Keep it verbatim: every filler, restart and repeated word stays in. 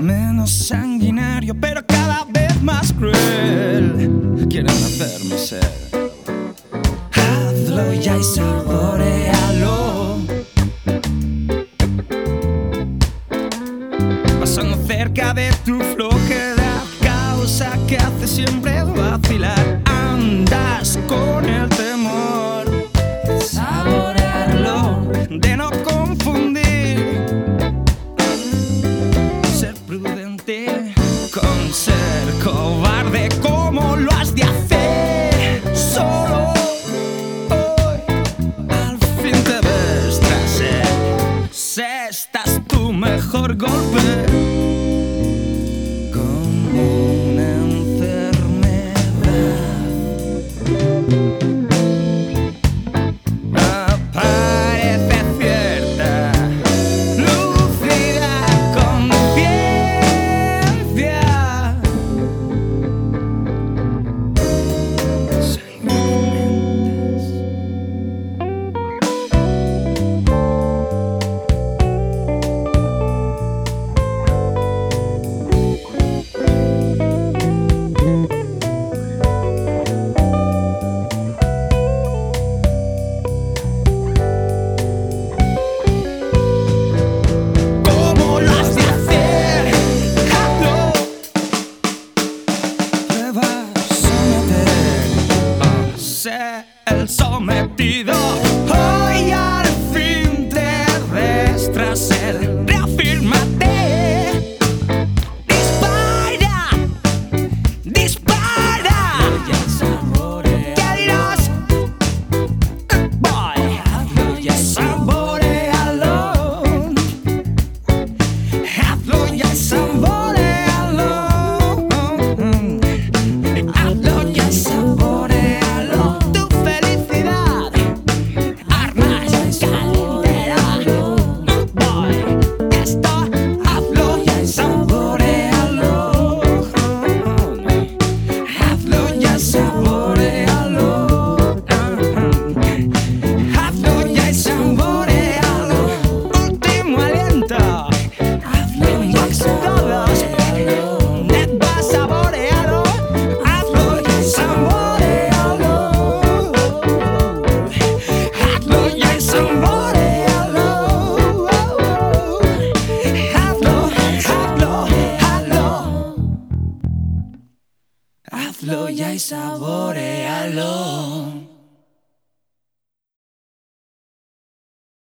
menos sanguinario, pero cada vez más cruel. Quieren hacerme ser. Hazlo ya y saborealo. Pasando cerca de tu flojedad, causa que hace siempre vacilar. Andas con el temor de saborearlo, de no confundir ser prudente con ser cobarde. ¿Cómo lo has de hacer? Solo hoy al fin te ves tras él. Sé, estás tu mejor golpe. El sometido, hoy al fin te ves tras él. Reafírmate, dispara, dispara. ¿Qué dirás? Boy, hazlo ya, saborealo. Hazlo ya, saborealo. Hazlo ya, saborealo. Hazlo ya y saborealo.